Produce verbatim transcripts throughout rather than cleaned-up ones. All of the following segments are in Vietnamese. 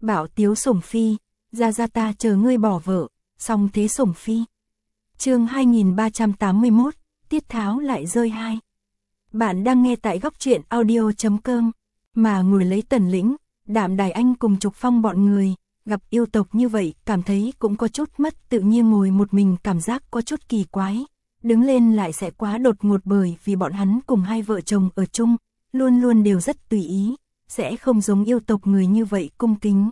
Bảo tiếu sủng phi, ra ra ta chờ ngươi bỏ vợ, xong thế sủng phi. Chương hai nghìn ba trăm tám mươi mốt, tiết tháo lại rơi hai. Bạn đang nghe tại góc truyện audio chấm com, mà ngồi lấy Tần Lĩnh, Đạm Đài Anh cùng Trục Phong bọn người, gặp yêu tộc như vậy cảm thấy cũng có chút mất tự nhiên, ngồi một mình cảm giác có chút kỳ quái. Đứng lên lại sẽ quá đột ngột bởi vì bọn hắn cùng hai vợ chồng ở chung, luôn luôn đều rất tùy ý, sẽ không giống yêu tộc người như vậy cung kính.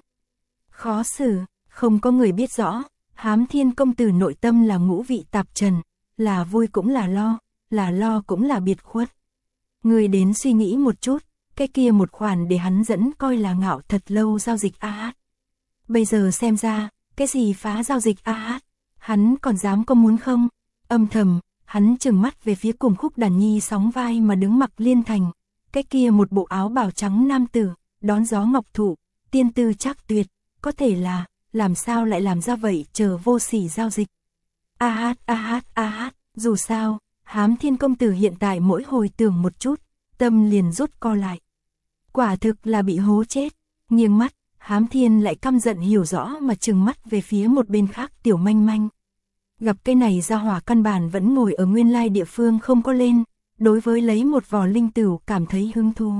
Khó xử, không có người biết rõ, Hám Thiên công tử nội tâm là ngũ vị tạp trần, là vui cũng là lo, là lo cũng là biệt khuất. Người đến suy nghĩ một chút, cái kia một khoản để hắn dẫn coi là ngạo thật lâu giao dịch a hát. Bây giờ xem ra, cái gì phá giao dịch a hát, hắn còn dám có muốn không? Âm thầm, hắn trừng mắt về phía cùng Khúc Đàn Nhi sóng vai mà đứng Mặc Liên Thành, cái kia một bộ áo bào trắng nam tử, đón gió ngọc thụ, tiên tư trác tuyệt, có thể là, làm sao lại làm ra vậy chờ vô sỉ giao dịch. A hát a hát a hát, dù sao, Hám Thiên công tử hiện tại mỗi hồi tưởng một chút, tâm liền rút co lại. Quả thực là bị hố chết, nghiêng mắt, Hám Thiên lại căm giận hiểu rõ mà trừng mắt về phía một bên khác Tiểu Manh Manh. Gặp cái này ra hỏa căn bản vẫn ngồi ở nguyên lai địa phương không có lên, đối với lấy một vò linh tửu cảm thấy hứng thú.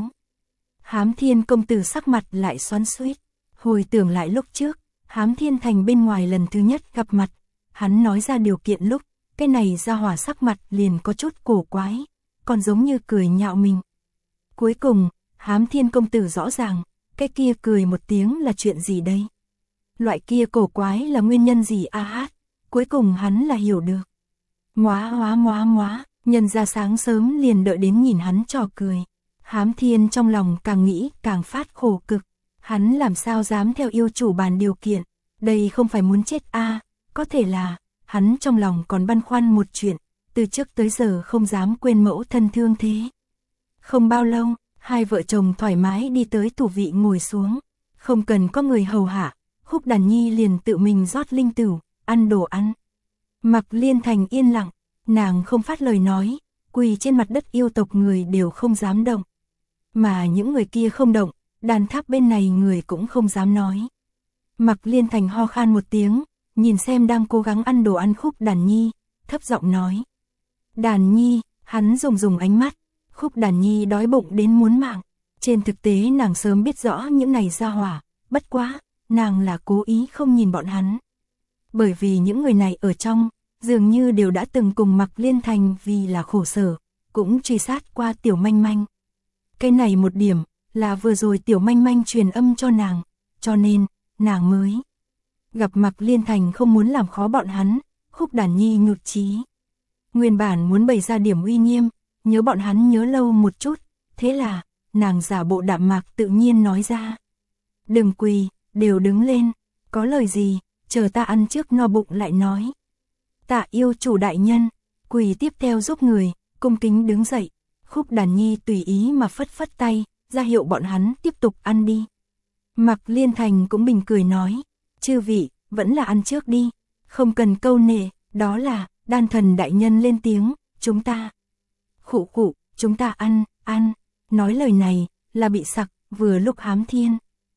Hám Thiên công tử sắc mặt lại xoắn xuýt, hồi tưởng lại lúc trước, Hám Thiên Thành bên ngoài lần thứ nhất gặp mặt, hắn nói ra điều kiện lúc, cái này ra hỏa sắc mặt liền có chút cổ quái, còn giống như cười nhạo mình. Cuối cùng, Hám Thiên công tử rõ ràng, cái kia cười một tiếng là chuyện gì đây? Loại kia cổ quái là nguyên nhân gì a hát? Cuối cùng hắn là hiểu được. Ngoá ngoá ngoá ngoá, nhân ra sáng sớm liền đợi đến nhìn hắn trò cười. Hám Thiên trong lòng càng nghĩ càng phát khổ cực. Hắn làm sao dám theo yêu chủ bàn điều kiện. Đây không phải muốn chết a à, có thể là, hắn trong lòng còn băn khoăn một chuyện, từ trước tới giờ không dám quên mẫu thân thương thế. Không bao lâu, hai vợ chồng thoải mái đi tới tủ vị ngồi xuống. Không cần có người hầu hạ, Khúc Đàn Nhi liền tự mình rót linh tửu, ăn đồ ăn. Mặc Liên Thành yên lặng, nàng không phát lời nói, quỳ trên mặt đất yêu tộc người đều không dám động. Mà những người kia không động, đàn tháp bên này người cũng không dám nói. Mặc Liên Thành ho khan một tiếng, nhìn xem đang cố gắng ăn đồ ăn Khúc Đàn Nhi, thấp giọng nói. Đàn Nhi, hắn dùng dùng ánh mắt, Khúc Đàn Nhi đói bụng đến muốn mạng. Trên thực tế nàng sớm biết rõ những này ra hỏa, bất quá, nàng là cố ý không nhìn bọn hắn. Bởi vì những người này ở trong, dường như đều đã từng cùng Mặc Liên Thành vì là khổ sở, cũng truy sát qua Tiểu Manh Manh. Cái này một điểm, là vừa rồi Tiểu Manh Manh truyền âm cho nàng, cho nên, nàng mới gặp Mặc Liên Thành không muốn làm khó bọn hắn, Khúc Đàn Nhi nhụt chí. Nguyên bản muốn bày ra điểm uy nghiêm, nhớ bọn hắn nhớ lâu một chút, thế là, nàng giả bộ đạm mạc tự nhiên nói ra. Đừng quỳ, đều đứng lên, có lời gì, chờ ta ăn trước no bụng lại nói. Tạ yêu chủ đại nhân, quỳ tiếp theo giúp người, cung kính đứng dậy. Khúc Đàn Nhi tùy ý mà phất phất tay, ra hiệu bọn hắn tiếp tục ăn đi. Mặc Liên Thành cũng bình cười nói, chư vị, vẫn là ăn trước đi, không cần câu nệ, đó là, đan thần đại nhân lên tiếng, chúng ta. Khụ khụ, chúng ta ăn, ăn, nói lời này, là bị sặc, vừa lúc Hám Thiên.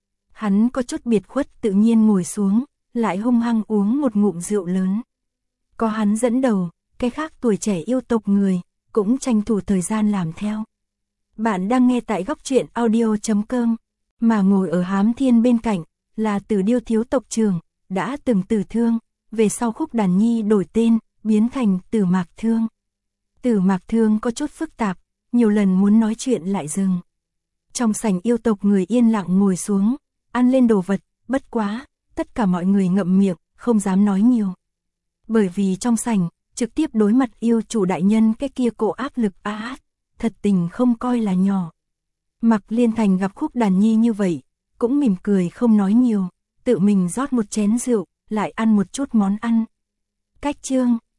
Hắn có chút biệt khuất tự nhiên ngồi xuống, lại hung hăng uống một ngụm rượu lớn. Có hắn dẫn đầu, cái khác tuổi trẻ yêu tộc người, cũng tranh thủ thời gian làm theo. Bạn đang nghe tại góc truyện audio chấm com, mà ngồi ở Hám Thiên bên cạnh, là Tử Điêu thiếu tộc trưởng, đã từng Tử Thương, về sau Khúc Đàn Nhi đổi tên, biến thành Tử Mạc Thương. Tử Mạc Thương có chút phức tạp, nhiều lần muốn nói chuyện lại dừng. Trong sảnh yêu tộc người yên lặng ngồi xuống, ăn lên đồ vật, bất quá, tất cả mọi người ngậm miệng, không dám nói nhiều. Bởi vì trong sảnh, trực tiếp đối mặt yêu chủ đại nhân cái kia cổ áp lực a hát, thật tình không coi là nhỏ. Mặc Liên Thành gặp Khúc Đàn Nhi như vậy, cũng mỉm cười không nói nhiều, tự mình rót một chén rượu, lại ăn một chút món ăn. Cách chương,